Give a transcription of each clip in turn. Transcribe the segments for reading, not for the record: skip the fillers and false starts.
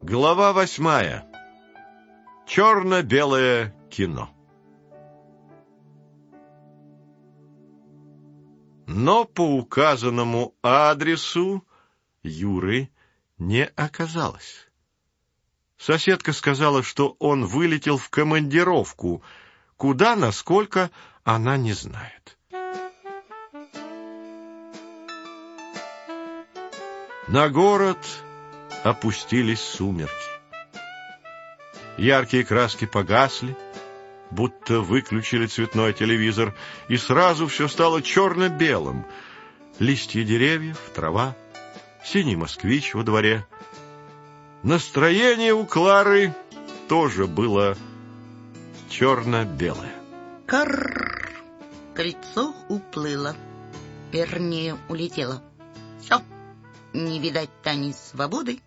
Глава 8. Черно-белое кино. Но по указанному адресу Юры не оказалось. Соседка сказала, что он вылетел в командировку, куда, насколько, она не знает. На город опустились сумерки. Яркие краски погасли, будто выключили цветной телевизор, и сразу все стало черно-белым. Листья деревьев, трава, синий москвич во дворе. Настроение у Клары тоже было черно-белое. Карр! Кольцо уплыло. Вернее, улетело. Все, не видать Тани свободы.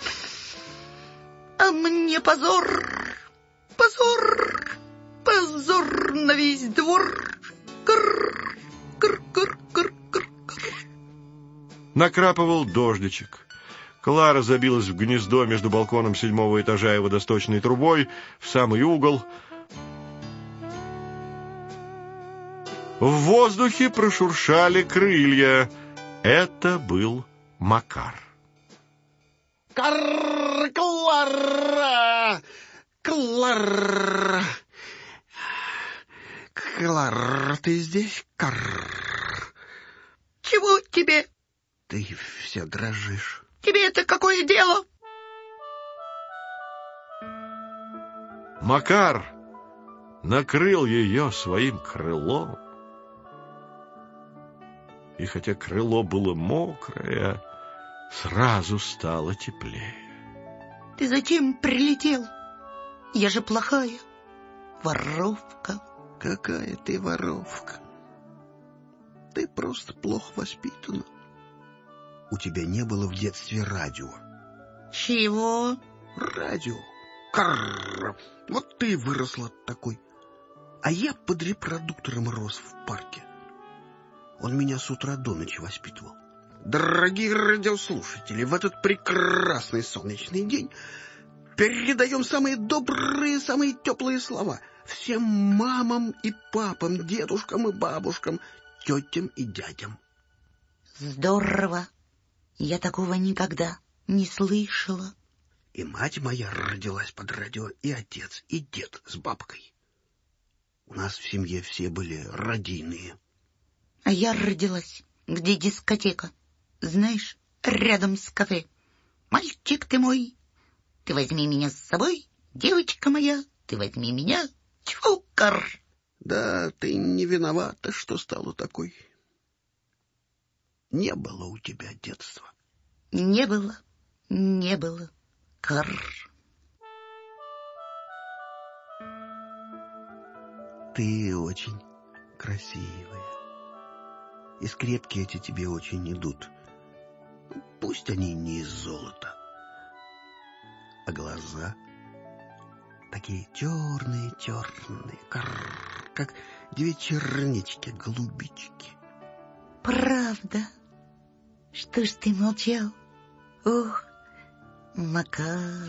А мне позор, позор, позор на весь двор. Карр, карр, карр, карр, карр, карр. Накрапывал дождичек. Клара забилась в гнездо между балконом 7-го этажа и водосточной трубой в самый угол. В воздухе прошуршали крылья. Это был Макар. Карр, Клара! Клара! Клара, ты здесь? Карр! Чего тебе? Ты все дрожишь. Тебе это какое дело? Макар накрыл ее своим крылом. И хотя крыло было мокрое, сразу стало теплее. Ты зачем прилетел? Я же плохая воровка. Какая ты воровка? Ты просто плохо воспитана. У тебя не было в детстве радио. Чего? Радио. Карр. Вот ты выросла такой. А я под репродуктором рос в парке. Он меня с утра до ночи воспитывал. Дорогие радиослушатели, в этот прекрасный солнечный день передаем самые добрые, самые теплые слова всем мамам и папам, дедушкам и бабушкам, тетям и дядям. Здорово. Я такого никогда не слышала. И мать моя родилась под радио, и отец, и дед с бабкой. У нас в семье все были радийные. А я родилась, где дискотека. Знаешь, рядом с кафе. Мальчик ты мой, ты возьми меня с собой. Девочка моя, ты возьми меня. Чукар. Да, ты не виновата, что стала такой. Не было у тебя детства. Не было, не было. Карр. Ты очень красивая. И скрепки эти тебе очень идут. Пусть они не из золота. А глаза такие черные-черные, как две чернички-голубички. Правда? Что ж ты молчал? Ох, Макар,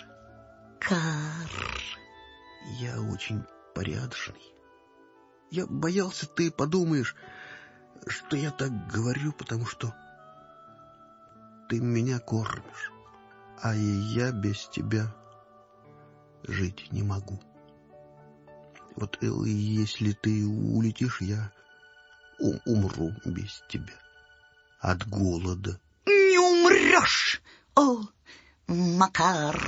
Кар. Я очень порядочный. Я боялся, ты подумаешь, что я так говорю, потому что ты меня кормишь, а я без тебя жить не могу. Вот если ты улетишь, я умру без тебя от голода. Не умрешь, о, Макар,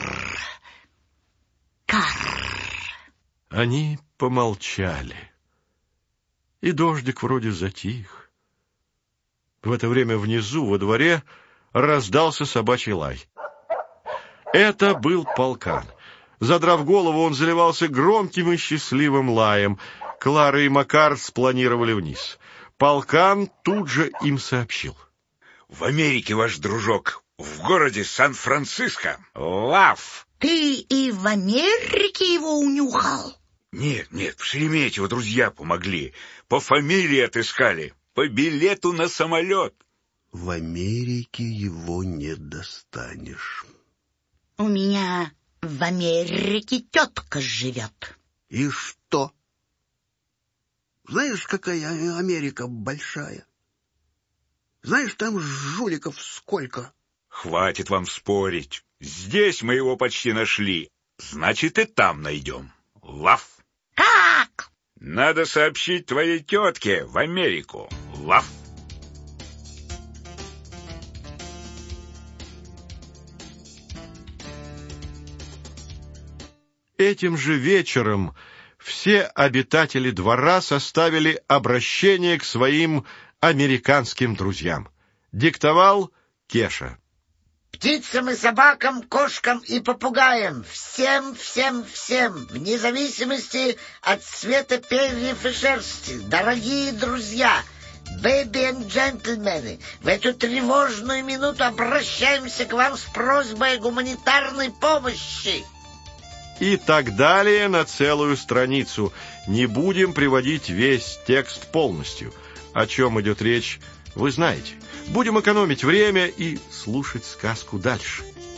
Кар. Они помолчали, и дождик вроде затих. В это время внизу, во дворе, раздался собачий лай. Это был полкан. Задрав голову, он заливался громким и счастливым лаем. Клара и Макар спланировали вниз. Полкан тут же им сообщил. В Америке ваш дружок, в городе Сан-Франциско. Лав! Ты и в Америке его унюхал? Нет, в Шереметьево друзья помогли. По фамилии отыскали, по билету на самолет. В Америке его не достанешь. У меня в Америке тетка живет. И что? Знаешь, какая Америка большая? Знаешь, там жуликов сколько? Хватит вам спорить. Здесь мы его почти нашли. Значит, и там найдем. Лав. Как? Надо сообщить твоей тетке в Америку. Лав. Этим же вечером все обитатели двора составили обращение к своим американским друзьям. Диктовал Кеша. Птицам и собакам, кошкам и попугаям, всем, вне зависимости от цвета перьев и шерсти, дорогие друзья, бэби и джентльмены, в эту тревожную минуту обращаемся к вам с просьбой о гуманитарной помощи. И так далее на целую страницу. Не будем приводить весь текст полностью. О чем идет речь, вы знаете. Будем экономить время и слушать сказку дальше.